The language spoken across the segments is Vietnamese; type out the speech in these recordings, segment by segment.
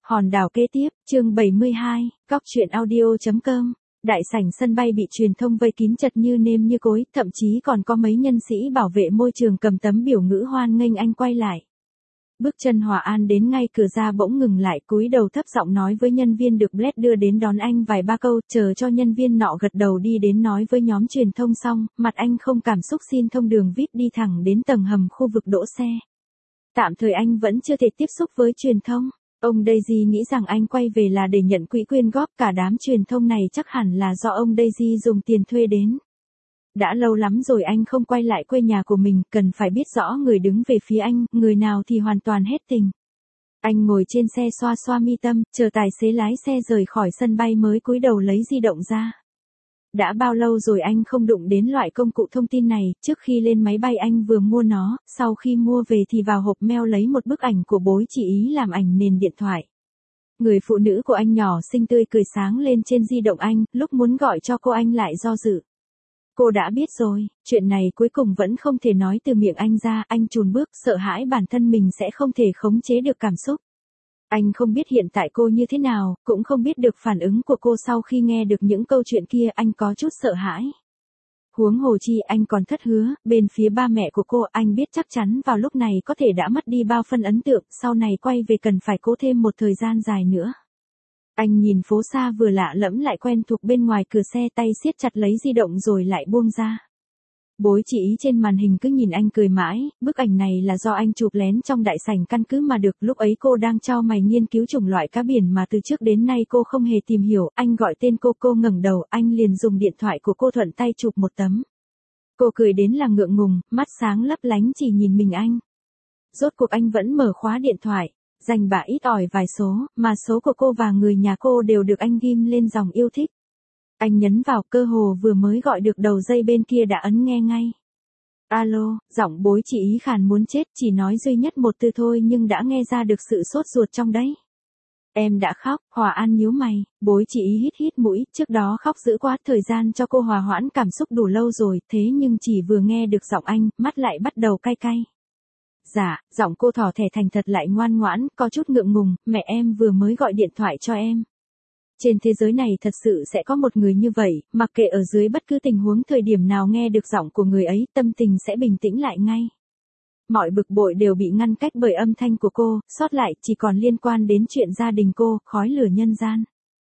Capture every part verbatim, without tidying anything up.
Hòn đảo kế tiếp, chương bảy mươi hai, góc truyện audio.com. Đại sảnh sân bay bị truyền thông vây kín chật như nêm như cối, thậm chí còn có mấy nhân sĩ bảo vệ môi trường cầm tấm biểu ngữ hoan nghênh anh quay lại. Bước chân Hòa An đến ngay cửa ra bỗng ngừng lại, cúi đầu thấp giọng nói với nhân viên được Bled đưa đến đón anh vài ba câu, chờ cho nhân viên nọ gật đầu đi đến nói với nhóm truyền thông xong, mặt anh không cảm xúc xin thông đường vi ai pi đi thẳng đến tầng hầm khu vực đỗ xe. Tạm thời anh vẫn chưa thể tiếp xúc với truyền thông. Ông Daisy nghĩ rằng anh quay về là để nhận quỹ quyên góp, cả đám truyền thông này chắc hẳn là do ông Daisy dùng tiền thuê đến. Đã lâu lắm rồi anh không quay lại quê nhà của mình, cần phải biết rõ người đứng về phía anh, người nào thì hoàn toàn hết tình. Anh ngồi trên xe xoa xoa mi tâm, chờ tài xế lái xe rời khỏi sân bay mới cúi đầu lấy di động ra. Đã bao lâu rồi anh không đụng đến loại công cụ thông tin này, trước khi lên máy bay anh vừa mua nó, sau khi mua về thì vào hộp mail lấy một bức ảnh của bối chị ý làm ảnh nền điện thoại. Người phụ nữ của anh nhỏ xinh tươi cười sáng lên trên di động anh, lúc muốn gọi cho cô anh lại do dự. Cô đã biết rồi, chuyện này cuối cùng vẫn không thể nói từ miệng anh ra, anh chùn bước, sợ hãi bản thân mình sẽ không thể khống chế được cảm xúc. Anh không biết hiện tại cô như thế nào, cũng không biết được phản ứng của cô sau khi nghe được những câu chuyện kia, anh có chút sợ hãi. Huống hồ chi anh còn thất hứa, bên phía ba mẹ của cô, anh biết chắc chắn vào lúc này có thể đã mất đi bao phân ấn tượng, sau này quay về cần phải cố thêm một thời gian dài nữa. Anh nhìn phố xa vừa lạ lẫm lại quen thuộc bên ngoài cửa xe, tay siết chặt lấy di động rồi lại buông ra. Bối chị ý trên màn hình cứ nhìn anh cười mãi, bức ảnh này là do anh chụp lén trong đại sảnh căn cứ mà được, lúc ấy cô đang chau mày nghiên cứu chủng loại cá biển mà từ trước đến nay cô không hề tìm hiểu, anh gọi tên cô, cô ngẩng đầu, anh liền dùng điện thoại của cô thuận tay chụp một tấm. Cô cười đến là ngượng ngùng, mắt sáng lấp lánh chỉ nhìn mình anh. Rốt cuộc anh vẫn mở khóa điện thoại, dành bạ ít ỏi vài số, mà số của cô và người nhà cô đều được anh ghim lên dòng yêu thích. Anh nhấn vào, cơ hồ vừa mới gọi được đầu dây bên kia đã ấn nghe ngay. Alo, giọng bối chị ý khàn muốn chết, chỉ nói duy nhất một từ thôi nhưng đã nghe ra được sự sốt ruột trong đấy. Em đã khóc, Hòa An nhíu mày, bối chị ý hít hít mũi, trước đó khóc dữ quá, thời gian cho cô hòa hoãn cảm xúc đủ lâu rồi, thế nhưng chỉ vừa nghe được giọng anh, mắt lại bắt đầu cay cay. Dạ, giọng cô thỏ thẻ thành thật lại ngoan ngoãn, có chút ngượng ngùng, mẹ em vừa mới gọi điện thoại cho em. Trên thế giới này thật sự sẽ có một người như vậy, mặc kệ ở dưới bất cứ tình huống thời điểm nào nghe được giọng của người ấy, tâm tình sẽ bình tĩnh lại ngay. Mọi bực bội đều bị ngăn cách bởi âm thanh của cô, sót lại chỉ còn liên quan đến chuyện gia đình cô, khói lửa nhân gian.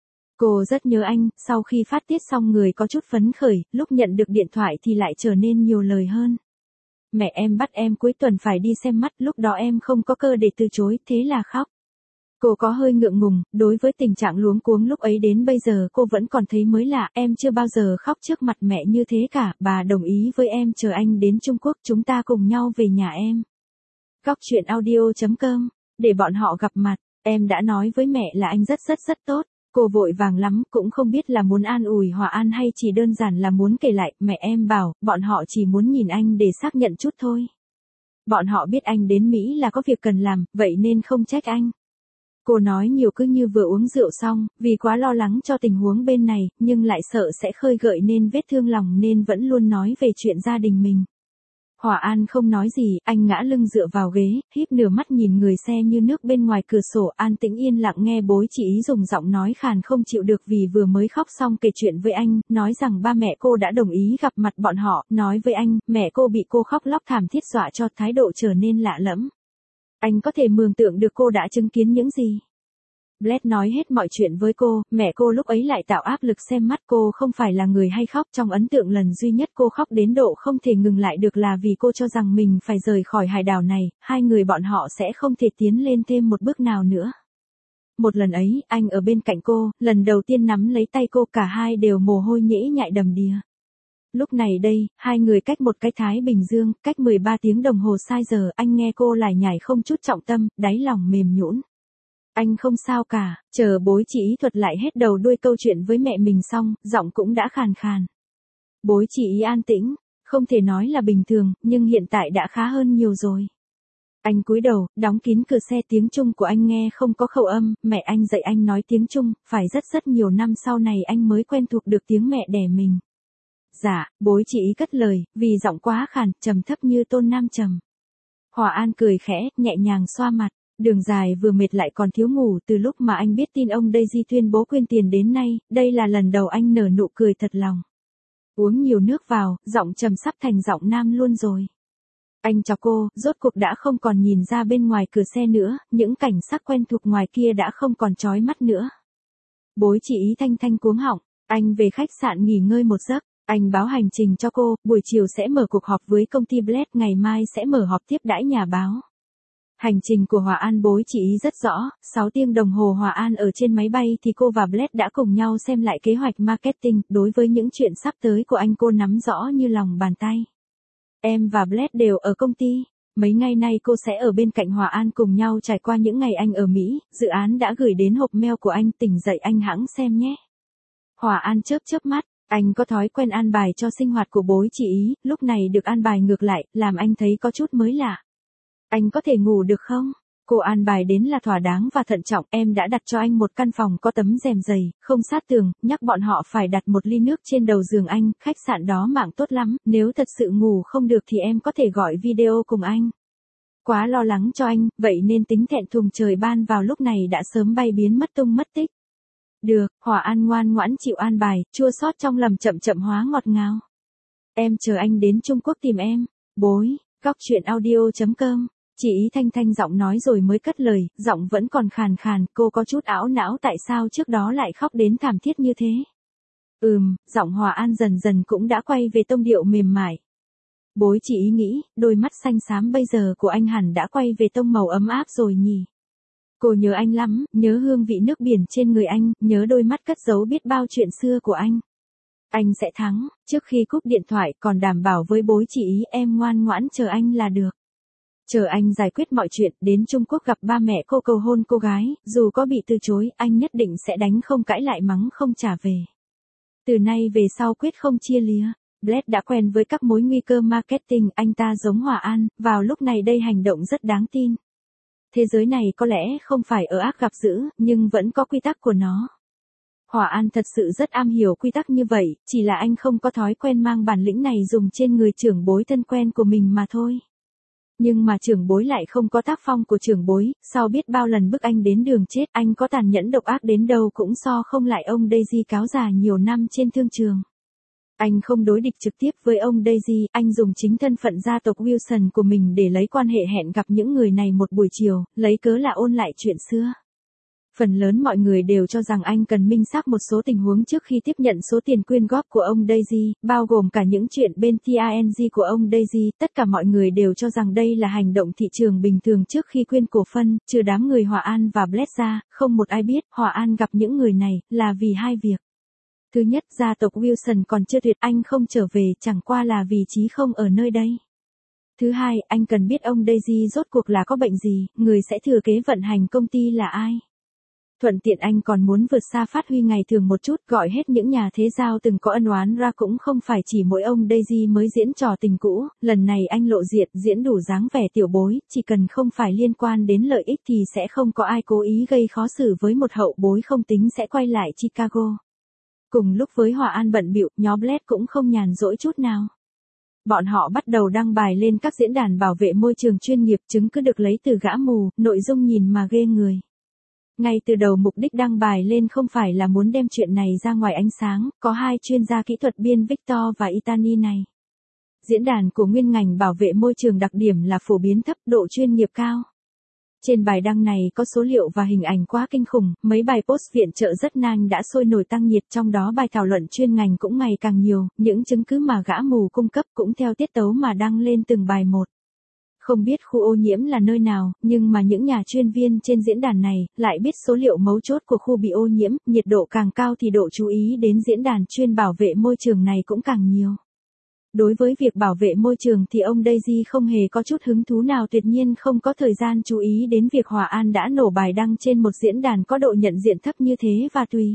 Cô rất nhớ anh, sau khi phát tiết xong người có chút phấn khởi, lúc nhận được điện thoại thì lại trở nên nhiều lời hơn. Mẹ em bắt em cuối tuần phải đi xem mắt, lúc đó em không có cơ để từ chối, thế là khóc. Cô có hơi ngượng ngùng, đối với tình trạng luống cuống lúc ấy đến bây giờ cô vẫn còn thấy mới lạ, em chưa bao giờ khóc trước mặt mẹ như thế cả, bà đồng ý với em chờ anh đến Trung Quốc, chúng ta cùng nhau về nhà em. Góc truyện audio.com, để bọn họ gặp mặt, em đã nói với mẹ là anh rất rất rất tốt. Cô vội vàng lắm, cũng không biết là muốn an ủi Hòa An hay chỉ đơn giản là muốn kể lại, mẹ em bảo, bọn họ chỉ muốn nhìn anh để xác nhận chút thôi. Bọn họ biết anh đến Mỹ là có việc cần làm, vậy nên không trách anh. Cô nói nhiều cứ như vừa uống rượu xong, vì quá lo lắng cho tình huống bên này, nhưng lại sợ sẽ khơi gợi nên vết thương lòng nên vẫn luôn nói về chuyện gia đình mình. Hòa An không nói gì, anh ngã lưng dựa vào ghế, híp nửa mắt nhìn người xe như nước bên ngoài cửa sổ, an tĩnh yên lặng nghe bối chị ý dùng giọng nói khàn không chịu được vì vừa mới khóc xong kể chuyện với anh, nói rằng ba mẹ cô đã đồng ý gặp mặt bọn họ, nói với anh, mẹ cô bị cô khóc lóc thảm thiết dọa cho thái độ trở nên lạ lẫm. Anh có thể mường tượng được cô đã chứng kiến những gì. Bled nói hết mọi chuyện với cô, mẹ cô lúc ấy lại tạo áp lực xem mắt, cô không phải là người hay khóc, trong ấn tượng lần duy nhất cô khóc đến độ không thể ngừng lại được là vì cô cho rằng mình phải rời khỏi hải đảo này, hai người bọn họ sẽ không thể tiến lên thêm một bước nào nữa. Một lần ấy, anh ở bên cạnh cô, lần đầu tiên nắm lấy tay cô, cả hai đều mồ hôi nhễ nhại đầm đìa. Lúc này đây, hai người cách một cái Thái Bình Dương, cách mười ba tiếng đồng hồ sai giờ, anh nghe cô lải nhải không chút trọng tâm, đáy lòng mềm nhũn. Anh không sao cả, chờ bối chị ý thuật lại hết đầu đuôi câu chuyện với mẹ mình xong, giọng cũng đã khàn khàn. Bối chị ý an tĩnh, không thể nói là bình thường, nhưng hiện tại đã khá hơn nhiều rồi. Anh cúi đầu, đóng kín cửa xe, tiếng Trung của anh nghe không có khẩu âm, mẹ anh dạy anh nói tiếng Trung, phải rất rất nhiều năm sau này anh mới quen thuộc được tiếng mẹ đẻ mình. Dạ, bối chị ý cất lời, vì giọng quá khàn, trầm thấp như tôn nam trầm. Hòa An cười khẽ, nhẹ nhàng xoa mặt. Đường dài vừa mệt lại còn thiếu ngủ, từ lúc mà anh biết tin ông Daisy tuyên bố quyên tiền đến nay, đây là lần đầu anh nở nụ cười thật lòng. Uống nhiều nước vào, giọng trầm sắp thành giọng nam luôn rồi. Anh chào cô, rốt cuộc đã không còn nhìn ra bên ngoài cửa xe nữa, những cảnh sắc quen thuộc ngoài kia đã không còn chói mắt nữa. Bối chị Ý thanh thanh cuống họng, anh về khách sạn nghỉ ngơi một giấc, anh báo hành trình cho cô, buổi chiều sẽ mở cuộc họp với công ty Bled, ngày mai sẽ mở họp tiếp đãi nhà báo. Hành trình của Hòa An bối chị Ý rất rõ, sáu tiếng đồng hồ Hòa An ở trên máy bay thì cô và Bled đã cùng nhau xem lại kế hoạch marketing, đối với những chuyện sắp tới của anh cô nắm rõ như lòng bàn tay. Em và Bled đều ở công ty, mấy ngày nay cô sẽ ở bên cạnh Hòa An cùng nhau trải qua những ngày anh ở Mỹ, dự án đã gửi đến hộp mail của anh, tỉnh dậy anh hãng xem nhé. Hòa An chớp chớp mắt, anh có thói quen an bài cho sinh hoạt của bối chị Ý, lúc này được an bài ngược lại, làm anh thấy có chút mới lạ. Anh có thể ngủ được không? Cô an bài đến là thỏa đáng và thận trọng, em đã đặt cho anh một căn phòng có tấm rèm dày, không sát tường, nhắc bọn họ phải đặt một ly nước trên đầu giường anh, khách sạn đó mạng tốt lắm, nếu thật sự ngủ không được thì em có thể gọi video cùng anh. Quá lo lắng cho anh, vậy nên tính thẹn thùng trời ban vào lúc này đã sớm bay biến mất tung mất tích. Được, Hòa An ngoan ngoãn chịu an bài, chua xót trong lòng chậm chậm hóa ngọt ngào. Em chờ anh đến Trung Quốc tìm em, bối, góc chuyện audio chấm com. Chị Ý thanh thanh giọng nói rồi mới cất lời, giọng vẫn còn khàn khàn, cô có chút ảo não tại sao trước đó lại khóc đến thảm thiết như thế. Ừm, giọng Hòa An dần dần cũng đã quay về tông điệu mềm mại. Bối chị Ý nghĩ, đôi mắt xanh xám bây giờ của anh hẳn đã quay về tông màu ấm áp rồi nhỉ. Cô nhớ anh lắm, nhớ hương vị nước biển trên người anh, nhớ đôi mắt cất giấu biết bao chuyện xưa của anh. Anh sẽ thắng, trước khi cúp điện thoại còn đảm bảo với bối chị Ý em ngoan ngoãn chờ anh là được. Chờ anh giải quyết mọi chuyện, đến Trung Quốc gặp ba mẹ cô cầu hôn cô gái, dù có bị từ chối, anh nhất định sẽ đánh không cãi lại mắng không trả về. Từ nay về sau quyết không chia lìa. Bled đã quen với các mối nguy cơ marketing, anh ta giống Hòa An, vào lúc này đây hành động rất đáng tin. Thế giới này có lẽ không phải ở ác gặp dữ, nhưng vẫn có quy tắc của nó. Hòa An thật sự rất am hiểu quy tắc như vậy, chỉ là anh không có thói quen mang bản lĩnh này dùng trên người trưởng bối thân quen của mình mà thôi. Nhưng mà trưởng bối lại không có tác phong của trưởng bối, sau biết bao lần bức anh đến đường chết, anh có tàn nhẫn độc ác đến đâu cũng so không lại ông Daisy cáo già nhiều năm trên thương trường. Anh không đối địch trực tiếp với ông Daisy, anh dùng chính thân phận gia tộc Wilson của mình để lấy quan hệ hẹn gặp những người này một buổi chiều, lấy cớ là ôn lại chuyện xưa. Phần lớn mọi người đều cho rằng anh cần minh xác một số tình huống trước khi tiếp nhận số tiền quyên góp của ông Daisy, bao gồm cả những chuyện bên tê en giê của ông Daisy, tất cả mọi người đều cho rằng đây là hành động thị trường bình thường trước khi quyên cổ phân, trừ đám người Hòa An và Bled ra, không một ai biết Hòa An gặp những người này, là vì hai việc. Thứ nhất, gia tộc Wilson còn chưa tuyệt, anh không trở về chẳng qua là vì Chí không ở nơi đây. Thứ hai, anh cần biết ông Daisy rốt cuộc là có bệnh gì, người sẽ thừa kế vận hành công ty là ai. Thuận tiện anh còn muốn vượt xa phát huy ngày thường một chút, gọi hết những nhà thế giao từng có ân oán ra, cũng không phải chỉ mỗi ông Daisy mới diễn trò tình cũ, lần này anh lộ diện, diễn đủ dáng vẻ tiểu bối, chỉ cần không phải liên quan đến lợi ích thì sẽ không có ai cố ý gây khó xử với một hậu bối không tính sẽ quay lại Chicago. Cùng lúc với Hòa An bận bịu, nhóm Bled cũng không nhàn rỗi chút nào. Bọn họ bắt đầu đăng bài lên các diễn đàn bảo vệ môi trường chuyên nghiệp, chứng cứ được lấy từ gã mù, nội dung nhìn mà ghê người. Ngay từ đầu mục đích đăng bài lên không phải là muốn đem chuyện này ra ngoài ánh sáng, có hai chuyên gia kỹ thuật viên Victor và Itani này. Diễn đàn của nguyên ngành bảo vệ môi trường đặc điểm là phổ biến thấp, độ chuyên nghiệp cao. Trên bài đăng này có số liệu và hình ảnh quá kinh khủng, mấy bài post viện trợ rất nhanh đã sôi nổi tăng nhiệt, trong đó bài thảo luận chuyên ngành cũng ngày càng nhiều, những chứng cứ mà gã mù cung cấp cũng theo tiết tấu mà đăng lên từng bài một. Không biết khu ô nhiễm là nơi nào, nhưng mà những nhà chuyên viên trên diễn đàn này lại biết số liệu mấu chốt của khu bị ô nhiễm, nhiệt độ càng cao thì độ chú ý đến diễn đàn chuyên bảo vệ môi trường này cũng càng nhiều. Đối với việc bảo vệ môi trường thì ông Daisy không hề có chút hứng thú nào, tuyệt nhiên không có thời gian chú ý đến việc Hòa An đã nổ bài đăng trên một diễn đàn có độ nhận diện thấp như thế và tùy.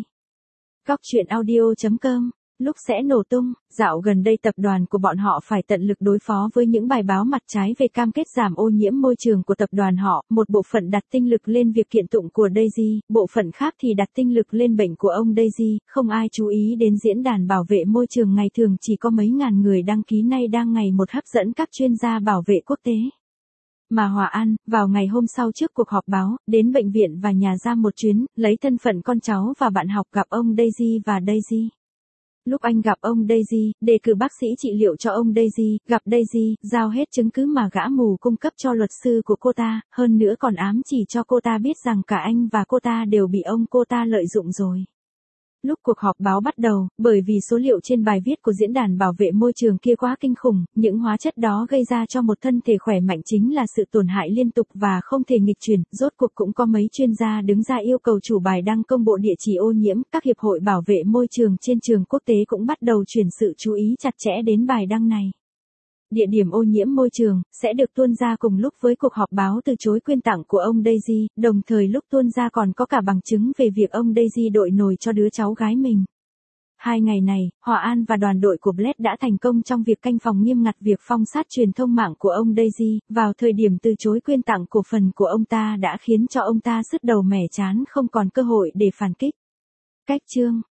Góc chuyện audio chấm com lúc sẽ nổ tung, dạo gần đây tập đoàn của bọn họ phải tận lực đối phó với những bài báo mặt trái về cam kết giảm ô nhiễm môi trường của tập đoàn họ, một bộ phận đặt tinh lực lên việc kiện tụng của Daisy, bộ phận khác thì đặt tinh lực lên bệnh của ông Daisy, không ai chú ý đến diễn đàn bảo vệ môi trường ngày thường chỉ có mấy ngàn người đăng ký nay đang ngày một hấp dẫn các chuyên gia bảo vệ quốc tế. Mà Hòa An, vào ngày hôm sau trước cuộc họp báo, đến bệnh viện và nhà ra một chuyến, lấy thân phận con cháu và bạn học gặp ông Daisy và Daisy. Lúc anh gặp ông Daisy, đề cử bác sĩ trị liệu cho ông Daisy, gặp Daisy, giao hết chứng cứ mà gã mù cung cấp cho luật sư của cô ta, hơn nữa còn ám chỉ cho cô ta biết rằng cả anh và cô ta đều bị ông cô ta lợi dụng rồi. Lúc cuộc họp báo bắt đầu, bởi vì số liệu trên bài viết của diễn đàn bảo vệ môi trường kia quá kinh khủng, những hóa chất đó gây ra cho một thân thể khỏe mạnh chính là sự tổn hại liên tục và không thể nghịch chuyển, rốt cuộc cũng có mấy chuyên gia đứng ra yêu cầu chủ bài đăng công bố địa chỉ ô nhiễm, các hiệp hội bảo vệ môi trường trên trường quốc tế cũng bắt đầu chuyển sự chú ý chặt chẽ đến bài đăng này. Địa điểm ô nhiễm môi trường sẽ được tuôn ra cùng lúc với cuộc họp báo từ chối quyên tặng của ông Daisy, đồng thời lúc tuôn ra còn có cả bằng chứng về việc ông Daisy đội nồi cho đứa cháu gái mình. Hai ngày này, Hòa An và đoàn đội của Blade đã thành công trong việc canh phòng nghiêm ngặt việc phong sát truyền thông mạng của ông Daisy, vào thời điểm từ chối quyên tặng cổ phần của ông ta đã khiến cho ông ta sứt đầu mẻ chán không còn cơ hội để phản kích. Cách chương